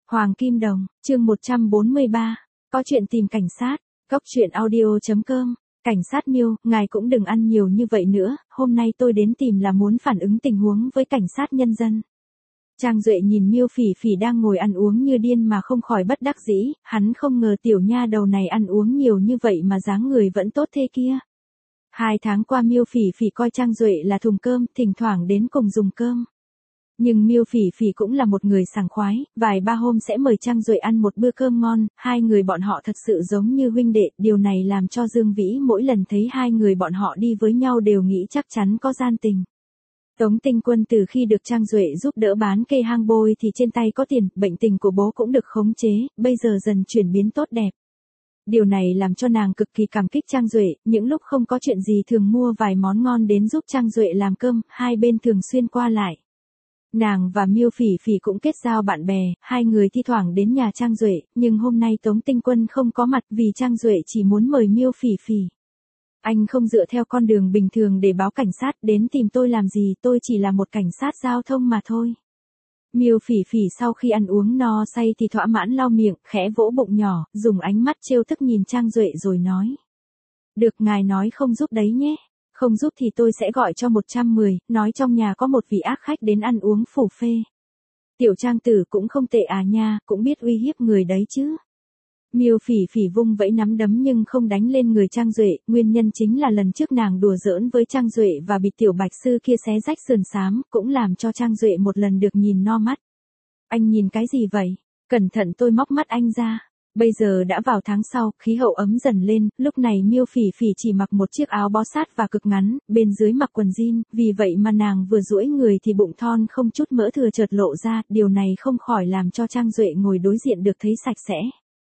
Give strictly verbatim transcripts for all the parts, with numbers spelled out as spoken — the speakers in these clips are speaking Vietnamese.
Hoàng Kim Đồng, chương một trăm bốn mươi ba, có chuyện tìm cảnh sát, góc truyện audio.com, cảnh sát Miêu, ngài cũng đừng ăn nhiều như vậy nữa, hôm nay tôi đến tìm là muốn phản ứng tình huống với cảnh sát nhân dân. Trang Duệ nhìn Miêu Phỉ Phỉ đang ngồi ăn uống như điên mà không khỏi bất đắc dĩ, hắn không ngờ tiểu nha đầu này ăn uống nhiều như vậy mà dáng người vẫn tốt thế kia. Hai tháng qua Miêu Phỉ Phỉ coi Trang Duệ là thùng cơm, thỉnh thoảng đến cùng dùng cơm. Nhưng Miêu Phỉ Phỉ cũng là một người sảng khoái, vài ba hôm sẽ mời Trang Duệ ăn một bữa cơm ngon, hai người bọn họ thật sự giống như huynh đệ, điều này làm cho Dương Vĩ mỗi lần thấy hai người bọn họ đi với nhau đều nghĩ chắc chắn có gian tình. Tống Tinh Quân từ khi được Trang Duệ giúp đỡ bán cây hang bôi thì trên tay có tiền, bệnh tình của bố cũng được khống chế, bây giờ dần chuyển biến tốt đẹp. Điều này làm cho nàng cực kỳ cảm kích Trang Duệ, những lúc không có chuyện gì thường mua vài món ngon đến giúp Trang Duệ làm cơm, hai bên thường xuyên qua lại. Nàng và Miêu Phỉ Phỉ cũng kết giao bạn bè, hai người thi thoảng đến nhà Trang Duệ, nhưng hôm nay Tống Tinh Quân không có mặt vì Trang Duệ chỉ muốn mời Miêu Phỉ Phỉ. Anh không dựa theo con đường bình thường để báo cảnh sát đến tìm tôi làm gì, tôi chỉ là một cảnh sát giao thông mà thôi. Miêu Phỉ Phỉ sau khi ăn uống no say thì thỏa mãn lau miệng, khẽ vỗ bụng nhỏ, dùng ánh mắt trêu tức nhìn Trang Duệ rồi nói. Được, ngài nói không giúp đấy nhé. Không giúp thì tôi sẽ gọi cho một trăm mười, nói trong nhà có một vị ác khách đến ăn uống phủ phê. Tiểu Trang tử cũng không tệ à nha, cũng biết uy hiếp người đấy chứ. Miêu Phỉ Phỉ vung vẫy nắm đấm nhưng không đánh lên người Trang Duệ, nguyên nhân chính là lần trước nàng đùa giỡn với Trang Duệ và bị tiểu bạch sư kia xé rách sườn xám, cũng làm cho Trang Duệ một lần được nhìn no mắt. Anh nhìn cái gì vậy? Cẩn thận tôi móc mắt anh ra. Bây giờ đã vào tháng sau, khí hậu ấm dần lên, lúc này Miêu Phỉ Phỉ chỉ mặc một chiếc áo bó sát và cực ngắn, bên dưới mặc quần jean, vì vậy mà nàng vừa duỗi người thì bụng thon không chút mỡ thừa chợt lộ ra, điều này không khỏi làm cho Trang Duệ ngồi đối diện được thấy sạch sẽ.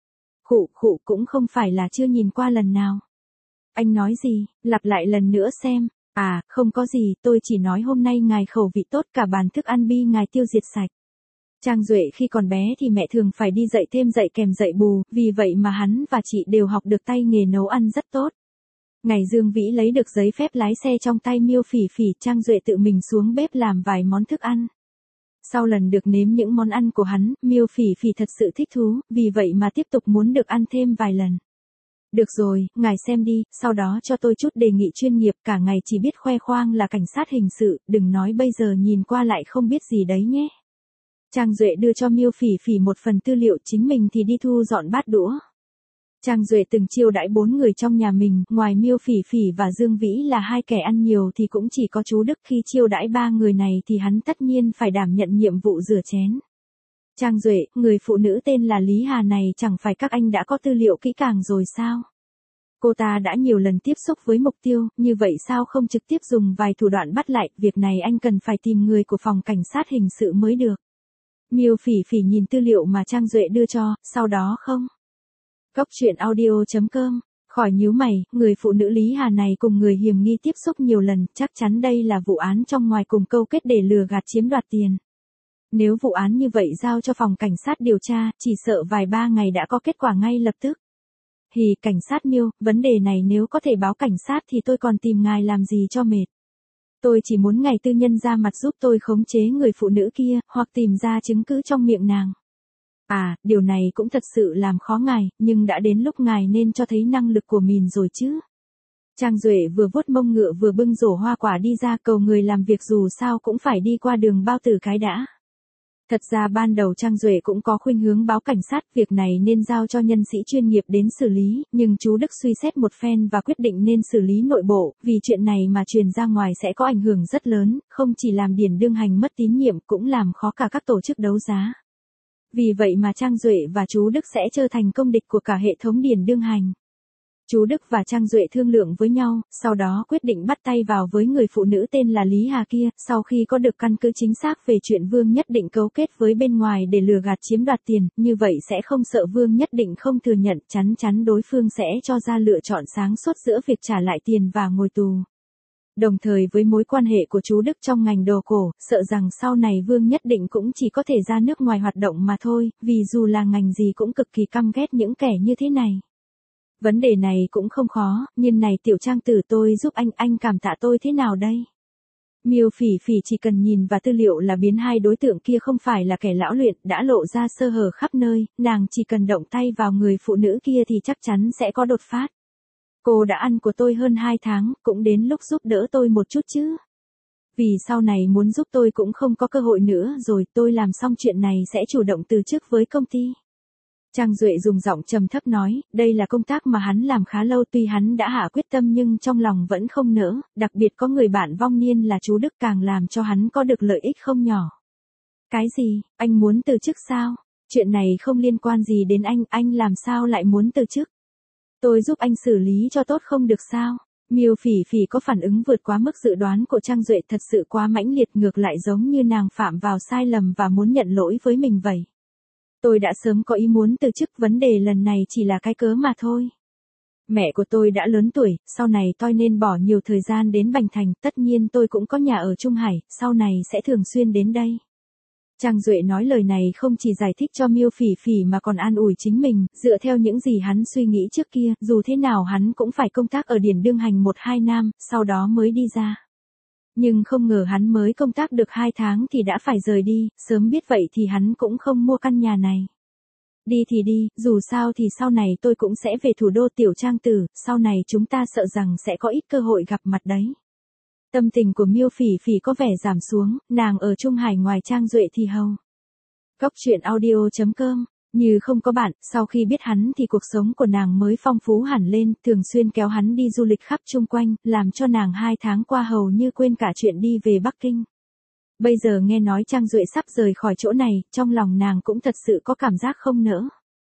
Khụ khụ cũng không phải là chưa nhìn qua lần nào. Anh nói gì, lặp lại lần nữa xem. À, không có gì, tôi chỉ nói hôm nay ngài khẩu vị tốt, cả bàn thức ăn bi ngài tiêu diệt sạch. Trang Duệ khi còn bé thì mẹ thường phải đi dạy thêm dạy kèm dạy bù, vì vậy mà hắn và chị đều học được tay nghề nấu ăn rất tốt. Ngày Dương Vĩ lấy được giấy phép lái xe trong tay Miêu Phỉ Phỉ, Trang Duệ tự mình xuống bếp làm vài món thức ăn. Sau lần được nếm những món ăn của hắn, Miêu Phỉ Phỉ thật sự thích thú, vì vậy mà tiếp tục muốn được ăn thêm vài lần. Được rồi, ngài xem đi, sau đó cho tôi chút đề nghị chuyên nghiệp, cả ngày chỉ biết khoe khoang là cảnh sát hình sự, đừng nói bây giờ nhìn qua lại không biết gì đấy nhé. Trang Duệ đưa cho Miêu Phỉ Phỉ một phần tư liệu, chính mình thì đi thu dọn bát đũa. Trang Duệ từng chiêu đãi bốn người trong nhà mình, ngoài Miêu Phỉ Phỉ và Dương Vĩ là hai kẻ ăn nhiều thì cũng chỉ có chú Đức, khi chiêu đãi ba người này thì hắn tất nhiên phải đảm nhận nhiệm vụ rửa chén. Trang Duệ, người phụ nữ tên là Lý Hà này chẳng phải các anh đã có tư liệu kỹ càng rồi sao? Cô ta đã nhiều lần tiếp xúc với mục tiêu, như vậy sao không trực tiếp dùng vài thủ đoạn bắt lại, việc này anh cần phải tìm người của phòng cảnh sát hình sự mới được. Miêu Phỉ Phỉ nhìn tư liệu mà Trang Duệ đưa cho, sau đó không. Góc truyện audio.com, khỏi nhíu mày, người phụ nữ Lý Hà này cùng người hiểm nghi tiếp xúc nhiều lần, chắc chắn đây là vụ án trong ngoài cùng câu kết để lừa gạt chiếm đoạt tiền. Nếu vụ án như vậy giao cho phòng cảnh sát điều tra, chỉ sợ vài ba ngày đã có kết quả ngay lập tức. Hì, cảnh sát Miêu, vấn đề này nếu có thể báo cảnh sát thì tôi còn tìm ngài làm gì cho mệt. Tôi chỉ muốn ngài tư nhân ra mặt giúp tôi khống chế người phụ nữ kia, hoặc tìm ra chứng cứ trong miệng nàng. À, điều này cũng thật sự làm khó ngài, nhưng đã đến lúc ngài nên cho thấy năng lực của mình rồi chứ. Trang Duệ vừa vuốt mông ngựa vừa bưng rổ hoa quả đi ra, cầu người làm việc dù sao cũng phải đi qua đường bao tử cái đã. Thật ra ban đầu Trang Duệ cũng có khuynh hướng báo cảnh sát, việc này nên giao cho nhân sĩ chuyên nghiệp đến xử lý, nhưng chú Đức suy xét một phen và quyết định nên xử lý nội bộ, vì chuyện này mà truyền ra ngoài sẽ có ảnh hưởng rất lớn, không chỉ làm Điền Đương Hành mất tín nhiệm cũng làm khó cả các tổ chức đấu giá. Vì vậy mà Trang Duệ và chú Đức sẽ trở thành công địch của cả hệ thống Điền Đương Hành. Chú Đức và Trang Duệ thương lượng với nhau, sau đó quyết định bắt tay vào với người phụ nữ tên là Lý Hà kia, sau khi có được căn cứ chính xác về chuyện Vương Nhất Định cấu kết với bên ngoài để lừa gạt chiếm đoạt tiền, như vậy sẽ không sợ Vương Nhất Định không thừa nhận, chắn chắn đối phương sẽ cho ra lựa chọn sáng suốt giữa việc trả lại tiền và ngồi tù. Đồng thời với mối quan hệ của chú Đức trong ngành đồ cổ, sợ rằng sau này Vương Nhất Định cũng chỉ có thể ra nước ngoài hoạt động mà thôi, vì dù là ngành gì cũng cực kỳ căm ghét những kẻ như thế này. Vấn đề này cũng không khó, nhưng này tiểu Trang tử tôi giúp anh, anh cảm tạ tôi thế nào đây? Miêu Phỉ Phỉ chỉ cần nhìn và tư liệu là biến hai đối tượng kia không phải là kẻ lão luyện, đã lộ ra sơ hở khắp nơi, nàng chỉ cần động tay vào người phụ nữ kia thì chắc chắn sẽ có đột phát. Cô đã ăn của tôi hơn hai tháng, cũng đến lúc giúp đỡ tôi một chút chứ. Vì sau này muốn giúp tôi cũng không có cơ hội nữa rồi, tôi làm xong chuyện này sẽ chủ động từ chức với công ty. Trang Duệ dùng giọng trầm thấp nói, đây là công tác mà hắn làm khá lâu, tuy hắn đã hạ quyết tâm nhưng trong lòng vẫn không nỡ, đặc biệt có người bạn vong niên là chú Đức càng làm cho hắn có được lợi ích không nhỏ. Cái gì, anh muốn từ chức sao? Chuyện này không liên quan gì đến anh, anh làm sao lại muốn từ chức? Tôi giúp anh xử lý cho tốt không được sao? Miêu Phỉ Phỉ có phản ứng vượt quá mức dự đoán của Trang Duệ, thật sự quá mãnh liệt, ngược lại giống như nàng phạm vào sai lầm và muốn nhận lỗi với mình vậy. Tôi đã sớm có ý muốn từ chức, vấn đề lần này chỉ là cái cớ mà thôi. Mẹ của tôi đã lớn tuổi, sau này tôi nên bỏ nhiều thời gian đến Bành Thành, tất nhiên tôi cũng có nhà ở Trung Hải, sau này sẽ thường xuyên đến đây. Trang Duệ nói lời này không chỉ giải thích cho Miêu Phỉ Phỉ mà còn an ủi chính mình, dựa theo những gì hắn suy nghĩ trước kia, dù thế nào hắn cũng phải công tác ở Điển Đương Hành một hai năm, sau đó mới đi ra. Nhưng không ngờ hắn mới công tác được hai tháng thì đã phải rời đi, sớm biết vậy thì hắn cũng không mua căn nhà này. Đi thì đi, dù sao thì sau này tôi cũng sẽ về thủ đô Tiểu Trang tử, sau này chúng ta sợ rằng sẽ có ít cơ hội gặp mặt đấy. Tâm tình của Miêu Phỉ Phỉ có vẻ giảm xuống, nàng ở Trung Hải ngoài Trang Duệ thì hầu. Góc truyện audio chấm com, như không có bạn, sau khi biết hắn thì cuộc sống của nàng mới phong phú hẳn lên, thường xuyên kéo hắn đi du lịch khắp chung quanh, làm cho nàng hai tháng qua hầu như quên cả chuyện đi về Bắc Kinh. Bây giờ nghe nói Trang Duệ sắp rời khỏi chỗ này, trong lòng nàng cũng thật sự có cảm giác không nỡ.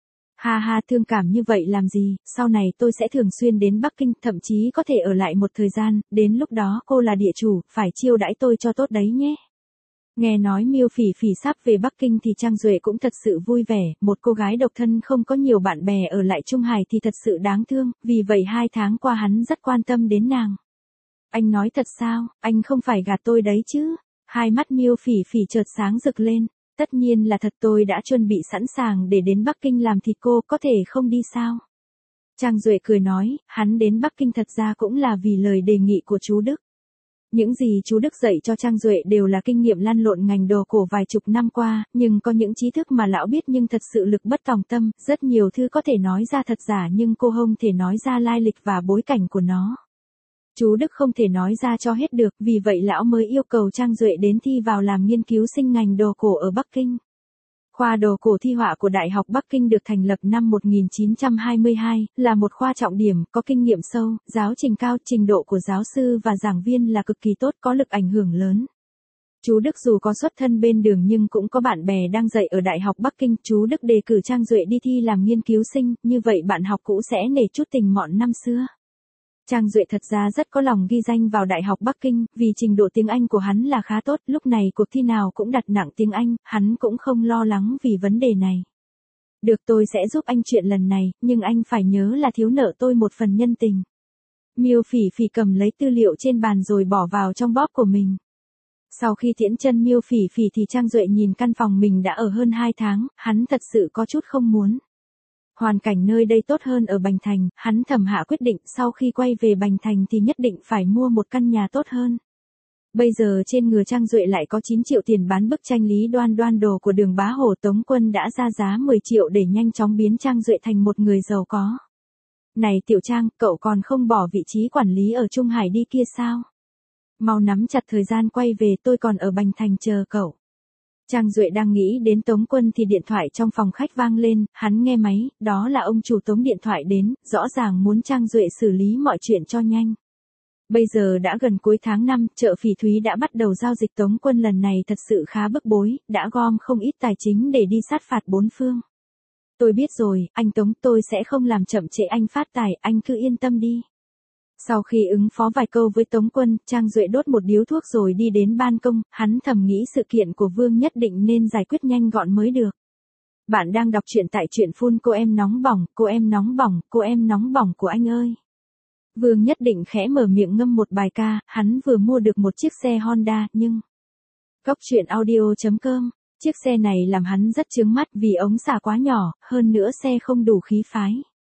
Ha ha, thương cảm như vậy làm gì, sau này tôi sẽ thường xuyên đến Bắc Kinh, thậm chí có thể ở lại một thời gian, đến lúc đó cô là địa chủ, phải chiêu đãi tôi cho tốt đấy nhé. Nghe nói Miêu Phỉ Phỉ sắp về Bắc Kinh thì Trang Duệ cũng thật sự vui vẻ, một cô gái độc thân không có nhiều bạn bè ở lại Trung Hải thì thật sự đáng thương, vì vậy hai tháng qua hắn rất quan tâm đến nàng. Anh nói thật sao, anh không phải gạt tôi đấy chứ? Hai mắt Miêu Phỉ Phỉ chợt sáng rực lên. Tất nhiên là thật, tôi đã chuẩn bị sẵn sàng để đến Bắc Kinh làm thịt cô, có thể không đi sao? Trang Duệ cười nói, hắn đến Bắc Kinh thật ra cũng là vì lời đề nghị của chú Đức. Những gì chú Đức dạy cho Trang Duệ đều là kinh nghiệm lăn lộn ngành đồ cổ vài chục năm qua, nhưng có những trí thức mà lão biết nhưng thật sự lực bất tòng tâm, rất nhiều thứ có thể nói ra thật giả nhưng cô không thể nói ra lai lịch và bối cảnh của nó. Chú Đức không thể nói ra cho hết được, vì vậy lão mới yêu cầu Trang Duệ đến thi vào làm nghiên cứu sinh ngành đồ cổ ở Bắc Kinh. Khoa đồ cổ thi họa của Đại học Bắc Kinh được thành lập năm một nghìn chín trăm hai mươi hai, là một khoa trọng điểm, có kinh nghiệm sâu, giáo trình cao, trình độ của giáo sư và giảng viên là cực kỳ tốt, có lực ảnh hưởng lớn. Chú Đức dù có xuất thân bên đường nhưng cũng có bạn bè đang dạy ở Đại học Bắc Kinh, chú Đức đề cử Trang Duệ đi thi làm nghiên cứu sinh, như vậy bạn học cũ sẽ nể chút tình mọn năm xưa. Trang Duệ thật ra rất có lòng ghi danh vào Đại học Bắc Kinh, vì trình độ tiếng Anh của hắn là khá tốt, lúc này cuộc thi nào cũng đặt nặng tiếng Anh, hắn cũng không lo lắng vì vấn đề này. Được, tôi sẽ giúp anh chuyện lần này, nhưng anh phải nhớ là thiếu nợ tôi một phần nhân tình. Miêu Phỉ Phỉ cầm lấy tư liệu trên bàn rồi bỏ vào trong bóp của mình. Sau khi tiễn chân Miêu Phỉ Phỉ thì Trang Duệ nhìn căn phòng mình đã ở hơn hai tháng, hắn thật sự có chút không muốn. Hoàn cảnh nơi đây tốt hơn ở Bành Thành, hắn thầm hạ quyết định sau khi quay về Bành Thành thì nhất định phải mua một căn nhà tốt hơn. Bây giờ trên người Trang Duệ lại có chín triệu tiền bán bức tranh Lý Đoan Đoan đồ của Đường Bá Hổ, Tống Quân đã ra giá mười triệu để nhanh chóng biến Trang Duệ thành một người giàu có. Này Tiểu Trang, cậu còn không bỏ vị trí quản lý ở Trung Hải đi kia sao? Mau nắm chặt thời gian quay về, tôi còn ở Bành Thành chờ cậu. Trang Duệ đang nghĩ đến Tống Quân thì điện thoại trong phòng khách vang lên, hắn nghe máy, đó là ông chủ Tống điện thoại đến, rõ ràng muốn Trang Duệ xử lý mọi chuyện cho nhanh. Bây giờ đã gần cuối tháng năm, chợ Phỉ Thúy đã bắt đầu giao dịch, Tống Quân lần này thật sự khá bức bối, đã gom không ít tài chính để đi sát phạt bốn phương. Tôi biết rồi, anh Tống, tôi sẽ không làm chậm trễ anh phát tài, anh cứ yên tâm đi. Sau khi ứng phó vài câu với Tống Quân, Trang Duệ đốt một điếu thuốc rồi đi đến ban công, hắn thầm nghĩ sự kiện của Vương nhất định nên giải quyết nhanh gọn mới được. Bạn đang đọc truyện tại truyện phun cô em nóng bỏng, cô em nóng bỏng, cô em nóng bỏng của anh ơi. Vương nhất định khẽ mở miệng ngâm một bài ca, hắn vừa mua được một chiếc xe Honda, nhưng... Góc truyện audio chấm com, chiếc xe này làm hắn rất chướng mắt vì ống xả quá nhỏ, hơn nữa xe không đủ khí phái.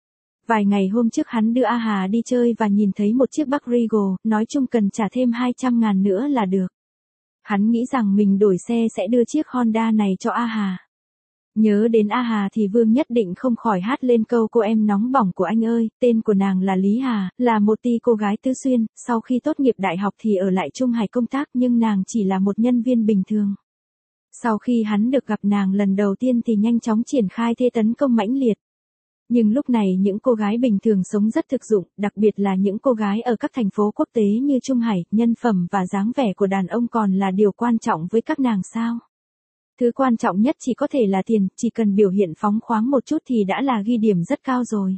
Vài ngày hôm trước hắn đưa A Hà đi chơi và nhìn thấy một chiếc Bắc Regal, nói chung cần trả thêm hai trăm ngàn nữa là được. Hắn nghĩ rằng mình đổi xe sẽ đưa chiếc Honda này cho A Hà. Nhớ đến A Hà thì Vương Nhất Định không khỏi hát lên câu cô em nóng bỏng của anh ơi, tên của nàng là Lý Hà, là một tí cô gái Tứ Xuyên, sau khi tốt nghiệp đại học thì ở lại Trung Hải công tác nhưng nàng chỉ là một nhân viên bình thường. Sau khi hắn được gặp nàng lần đầu tiên thì nhanh chóng triển khai thế tấn công mãnh liệt. Nhưng lúc này những cô gái bình thường sống rất thực dụng, đặc biệt là những cô gái ở các thành phố quốc tế như Trung Hải, nhân phẩm và dáng vẻ của đàn ông còn là điều quan trọng với các nàng sao? Thứ quan trọng nhất chỉ có thể là tiền, chỉ cần biểu hiện phóng khoáng một chút thì đã là ghi điểm rất cao rồi.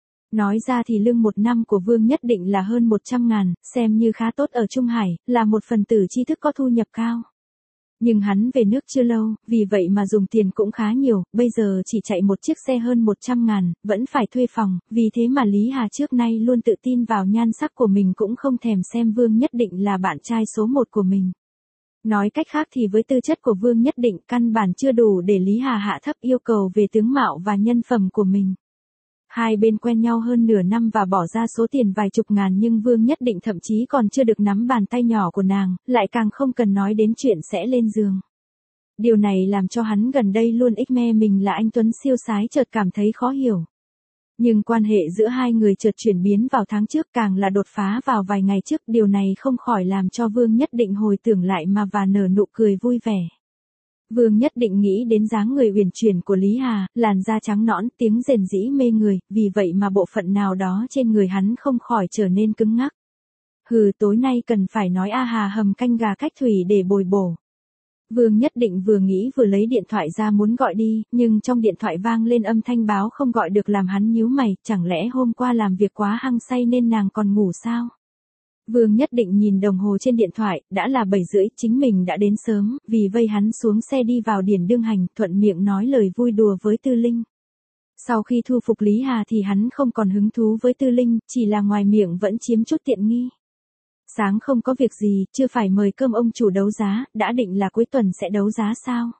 Nói ra thì lương một năm của Vương Nhất Định là hơn một trăm ngàn, xem như khá tốt ở Trung Hải, là một phần tử tri thức có thu nhập cao. Nhưng hắn về nước chưa lâu, vì vậy mà dùng tiền cũng khá nhiều, bây giờ chỉ chạy một chiếc xe hơn một trăm ngàn, vẫn phải thuê phòng, vì thế mà Lý Hà trước nay luôn tự tin vào nhan sắc của mình cũng không thèm xem Vương Nhất Định là bạn trai số một của mình. Nói cách khác thì với tư chất của Vương Nhất Định căn bản chưa đủ để Lý Hà hạ thấp yêu cầu về tướng mạo và nhân phẩm của mình. Hai bên quen nhau hơn nửa năm và bỏ ra số tiền vài chục ngàn nhưng Vương Nhất Định thậm chí còn chưa được nắm bàn tay nhỏ của nàng, lại càng không cần nói đến chuyện sẽ lên giường. Điều này làm cho hắn gần đây luôn ích me mình là anh Tuấn siêu sái chợt cảm thấy khó hiểu. Nhưng quan hệ giữa hai người chợt chuyển biến vào tháng trước càng là đột phá vào vài ngày trước, điều này không khỏi làm cho Vương Nhất Định hồi tưởng lại mà và nở nụ cười vui vẻ. Vương Nhất Định nghĩ đến dáng người uyển chuyển của Lý Hà, làn da trắng nõn, tiếng rền rĩ mê người, vì vậy mà bộ phận nào đó trên người hắn không khỏi trở nên cứng ngắc. Hừ, tối nay cần phải nói A Hà hầm canh gà cách thủy để bồi bổ. Vương Nhất Định vừa nghĩ vừa lấy điện thoại ra muốn gọi đi, nhưng trong điện thoại vang lên âm thanh báo không gọi được làm hắn nhíu mày, chẳng lẽ hôm qua làm việc quá hăng say nên nàng còn ngủ sao? Vương Nhất Định nhìn đồng hồ trên điện thoại, đã là bảy rưỡi, chính mình đã đến sớm, vì vây hắn xuống xe đi vào Điền Đương Hành, thuận miệng nói lời vui đùa với Tư Linh. Sau khi thu phục Lý Hà thì hắn không còn hứng thú với Tư Linh, chỉ là ngoài miệng vẫn chiếm chút tiện nghi. Sáng không có việc gì, chưa phải mời cơm ông chủ đấu giá, đã định là cuối tuần sẽ đấu giá sao?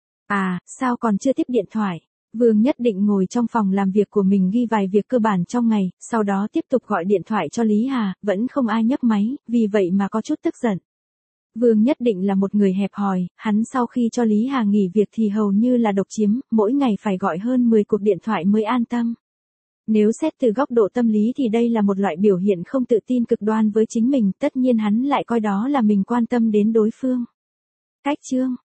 À, sao còn chưa tiếp điện thoại? Vương Nhất Định ngồi trong phòng làm việc của mình ghi vài việc cơ bản trong ngày, sau đó tiếp tục gọi điện thoại cho Lý Hà, vẫn không ai nhấc máy, vì vậy mà có chút tức giận. Vương Nhất Định là một người hẹp hòi, hắn sau khi cho Lý Hà nghỉ việc thì hầu như là độc chiếm, mỗi ngày phải gọi hơn mười cuộc điện thoại mới an tâm. Nếu xét từ góc độ tâm lý thì đây là một loại biểu hiện không tự tin cực đoan với chính mình, tất nhiên hắn lại coi đó là mình quan tâm đến đối phương. Cách chương